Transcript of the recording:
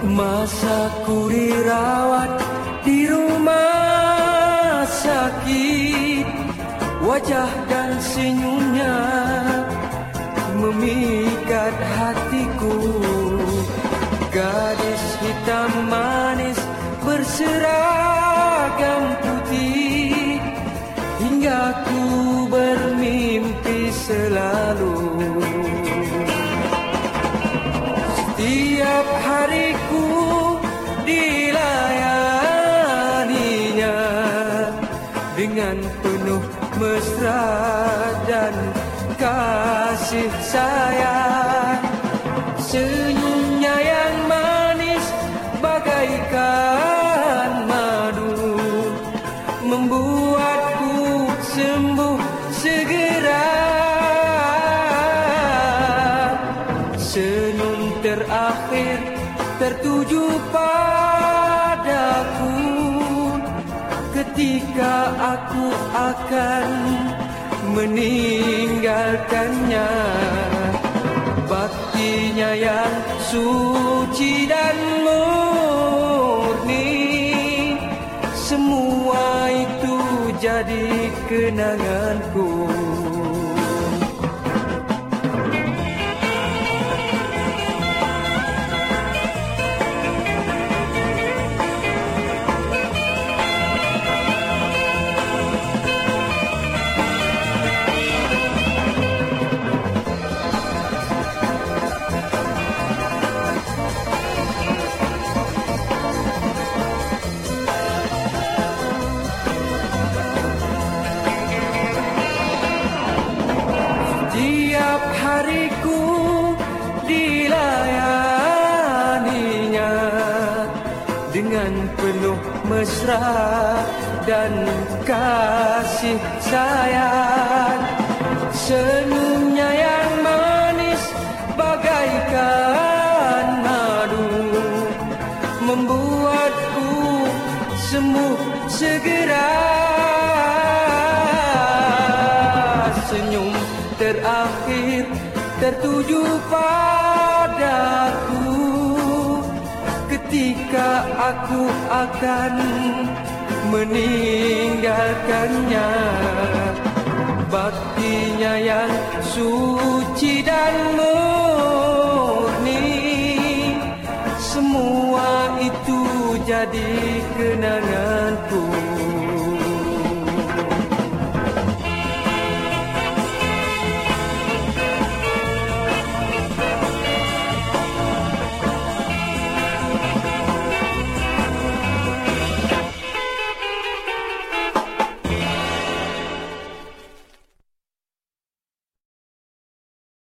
Masa ku dirawat di rumah sakit, wajah dan senyumnya memikat hatiku. Gadis hitam manis berseragam putih, hingga ku bermimpi selalu. Setiap hariku dilayaninya dengan penuh mesra dan kasih sayang. Senyumnya yang manis bagaikan madu, membuatku sembuh segera. Senyum terakhir tertuju padaku ketika aku akan meninggalkannya. Baktinya yang suci dan murni, semua itu jadi kenanganku. Setiap hariku dilayaninya dengan penuh mesra dan kasih sayang. Senyumnya yang manis bagaikan madu, membuatku sembuh segera. Senyum terakhir tertuju padaku ketika aku akan meninggalkannya. Baktinya yang suci dan murni, semua itu jadi kenangan.